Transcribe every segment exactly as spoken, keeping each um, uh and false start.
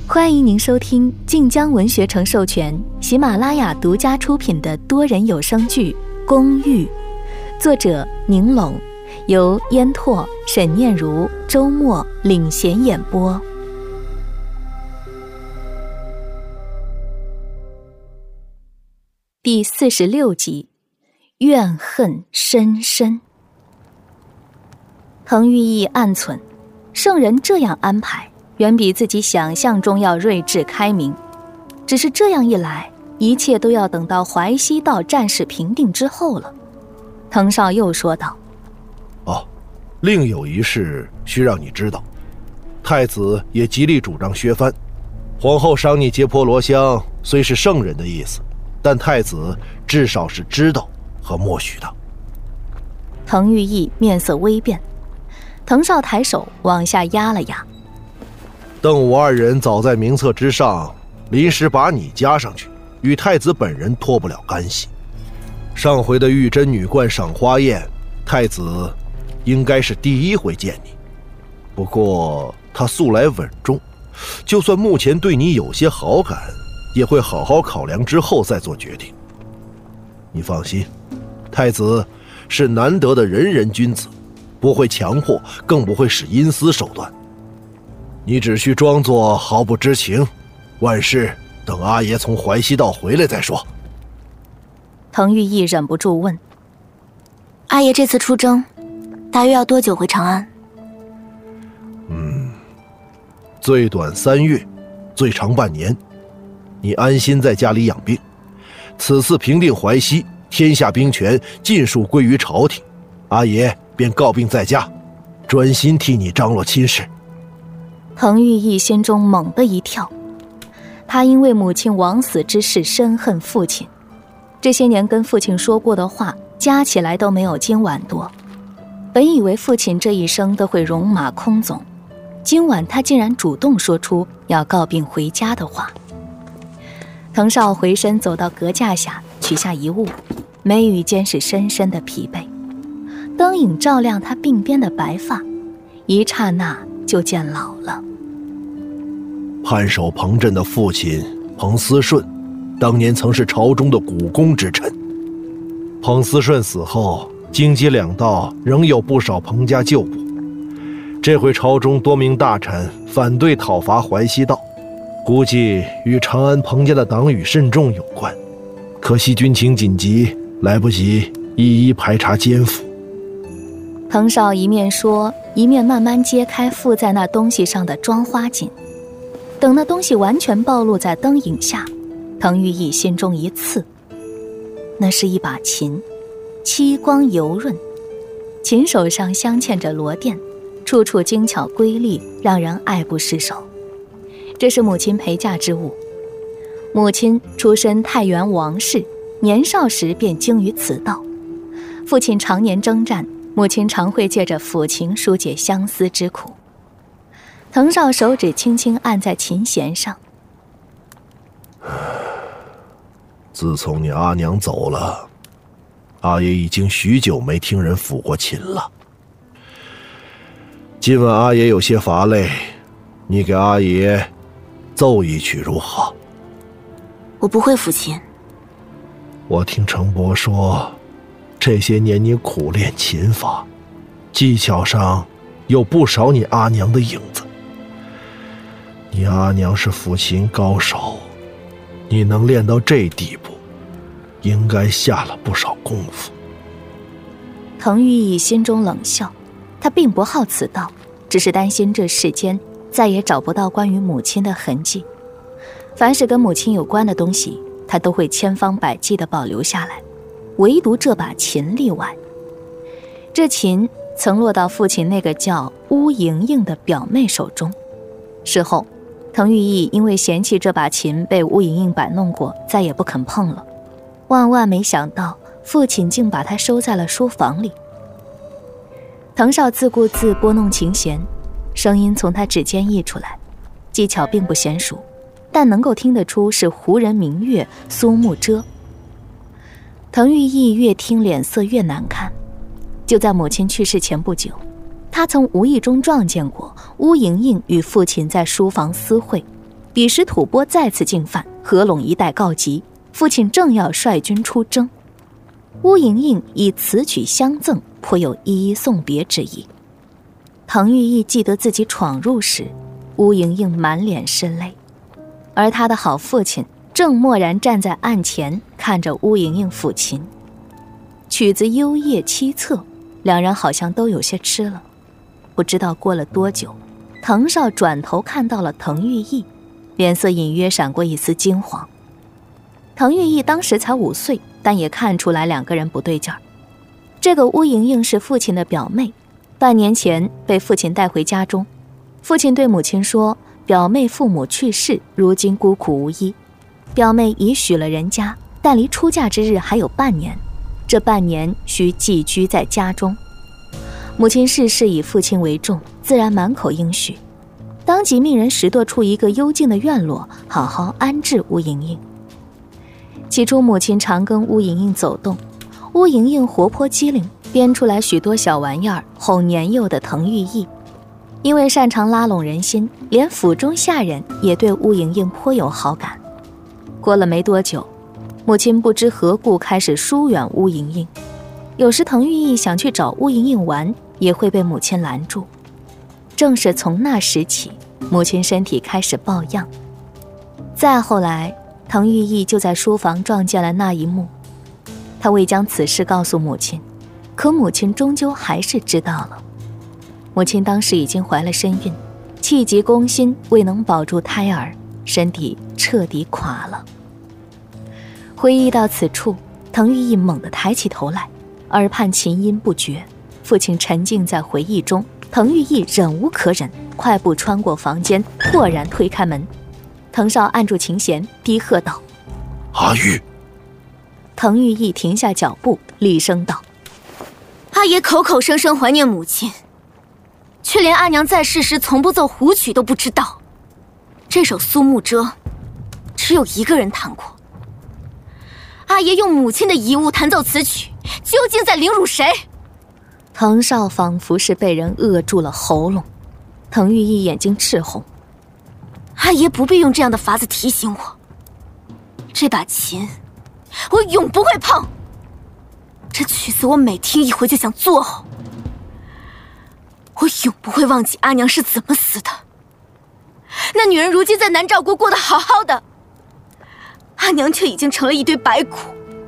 欢迎您收听晋江文学城授权、喜马拉雅独家出品的多人有声剧《公寓》，作者宁拢，由烟拓、沈念如、周末领衔演播。第四十六集，怨恨深深。彭玉意暗忖，圣人这样安排远比自己想象中要睿智开明，只是这样一来，一切都要等到淮西道战事平定之后了。滕绍又说道： 哦，另有一事需让你知道，太子也极力主张削藩，皇后赏你结婆罗香虽是圣人的意思，但太子至少是知道和默许的。 滕玉意面色微变，滕绍抬手往下压了压。 邓武二人早在名册之上，临时把你加上去，与太子本人脱不了干系。上回的玉真女冠赏花宴，太子应该是第一回见你。不过他素来稳重，就算目前对你有些好感，也会好好考量之后再做决定。你放心，太子是难得的仁人君子，不会强迫，更不会使阴私手段。你只需装作毫不知情，万事等阿爷从淮西道回来再说。 滕玉意忍不住问： 阿爷这次出征大约要多久回长安？ 嗯，最短三月，最长半年。你安心在家里养病，此次平定淮西，天下兵权尽数归于朝廷，阿爷便告病在家，专心替你张罗亲事。 彭玉意心中猛地一跳，他因为母亲枉死之事深恨父亲，这些年跟父亲说过的话加起来都没有今晚多。本以为父亲这一生都会戎马倥偬，今晚他竟然主动说出要告病回家的话。滕绍回身走到阁架下，取下一物，眉宇间是深深的疲惫。灯影照亮他鬓边的白发，一刹那就见老了。 判守彭镇的父亲彭思顺，当年曾是朝中的股肱之臣。彭思顺死后，京畿两道仍有不少彭家旧部。这回朝中多名大臣反对讨伐淮西道，估计与长安彭家的党羽甚重有关。可惜军情紧急，来不及一一排查奸腐。 滕绍一面说，一面慢慢揭开附在那东西上的装花锦。等那东西完全暴露在灯影下，滕玉意心中一刺。那是一把琴，漆光油润，琴手上镶嵌着螺钿，处处精巧瑰丽，让人爱不释手。这是母亲陪嫁之物。母亲出身太原王氏，年少时便精于此道。父亲常年征战，母亲常会借着抚琴疏解相思之苦。滕绍手指轻轻按在琴弦上。 自从你阿娘走了，阿爷已经许久没听人抚过琴了。今晚阿爷有些乏累，你给阿爷奏一曲如何？ 我不会抚琴。 我听程伯说，这些年你苦练琴法，技巧上有不少你阿娘的影子。你阿娘是抚琴高手，你能练到这地步，应该下了不少功夫。 滕玉意心中冷笑，他并不好此道，只是担心这世间再也找不到关于母亲的痕迹。凡是跟母亲有关的东西，他都会千方百计地保留下来，唯独这把琴例外。这琴曾落到父亲那个叫乌莹莹的表妹手中，事后滕玉意因为嫌弃这把琴被乌莹莹摆弄过，再也不肯碰了。万万没想到，父亲竟把它收在了书房里。滕绍自顾自拨弄琴弦，声音从他指尖溢出来，技巧并不娴熟，但能够听得出是胡人明月苏幕遮。滕玉意越听脸色越难看。就在母亲去世前不久，他曾无意中撞见过乌莹莹与父亲在书房私会， 彼时吐蕃再次进犯，合拢一带告急，父亲正要率军出征。乌莹莹以此曲相赠，颇有依依送别之意。滕玉义记得自己闯入时，乌莹莹满脸是泪，而他的好父亲正默然站在案前，看着乌莹莹抚琴。曲子幽咽凄恻，两人好像都有些痴了。不知道过了多久，滕少转头看到了滕玉义，脸色隐约闪过一丝惊惶。滕玉义当时才五岁，但也看出来两个人不对劲儿。这个乌莹莹是父亲的表妹，半年前被父亲带回家中。父亲对母亲说，表妹父母去世，如今孤苦无依。表妹已许了人家，但离出嫁之日还有半年，这半年需寄居在家中。母亲逝世以父亲为重，自然满口应许，当即命人拾掇出一个幽静的院落，好好安置乌莹莹。起初母亲常跟乌莹莹走动，乌莹莹活泼机灵，编出来许多小玩意儿哄年幼的滕玉义。因为擅长拉拢人心，连府中下人也对乌莹莹颇有好感。过了没多久，母亲不知何故开始疏远乌莹莹，有时滕玉义想去找乌莹莹玩，也会被母亲拦住。正是从那时起，母亲身体开始抱恙。再后来，滕玉义就在书房撞见了那一幕。他未将此事告诉母亲，可母亲终究还是知道了。母亲当时已经怀了身孕，气急攻心，未能保住胎儿，身体彻底垮了。回忆到此处，滕玉义猛地抬起头来，耳畔琴音不绝。父亲沉浸在回忆中，滕玉义忍无可忍，快步穿过房间，豁然推开门。滕少按住琴弦，低喝道：“ 阿玉！” 滕玉义停下脚步，厉声道：“ 阿爷口口声声怀念母亲，却连阿娘在世时从不奏胡曲都不知道。这首《苏幕遮》，只有一个人弹过。阿爷用母亲的遗物弹奏此曲，究竟在凌辱谁？” 滕少仿佛是被人扼住了喉咙，滕玉义眼睛赤红。 阿爷不必用这样的法子提醒我，这把琴我永不会碰。这曲子我每听一回就想作呕。我永不会忘记阿娘是怎么死的。那女人如今在南诏国过得好好的，阿娘却已经成了一堆白骨。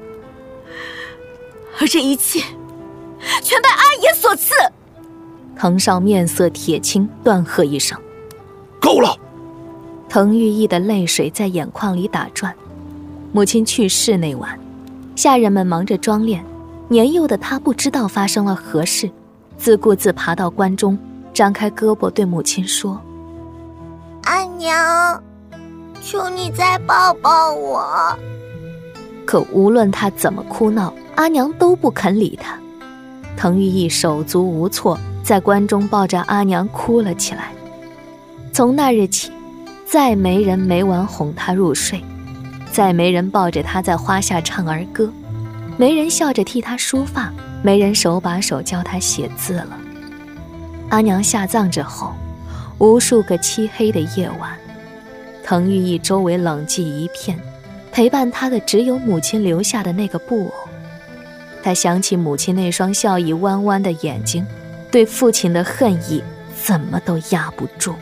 而这一切全拜阿爷所赐。 滕少面色铁青，断喝一声：“ 够了！” 滕玉义的泪水在眼眶里打转。母亲去世那晚，下人们忙着装殓，年幼的他不知道发生了何事，自顾自爬到棺中，张开胳膊对母亲说：“ 阿娘，求你再抱抱我。” 可无论他怎么哭闹，阿娘都不肯理他。滕玉义手足无措，在棺中抱着阿娘哭了起来。从那日起，再没人每晚哄他入睡，再没人抱着他在花下唱儿歌，没人笑着替他梳发，没人手把手教他写字了。阿娘下葬之后，无数个漆黑的夜晚，滕玉义周围冷寂一片，陪伴他的只有母亲留下的那个布偶。他想起母亲那双笑意弯弯的眼睛，对父亲的恨意怎么都压不住。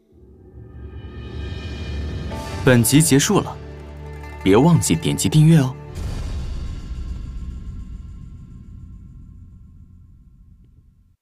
本集结束了，别忘记点击订阅哦。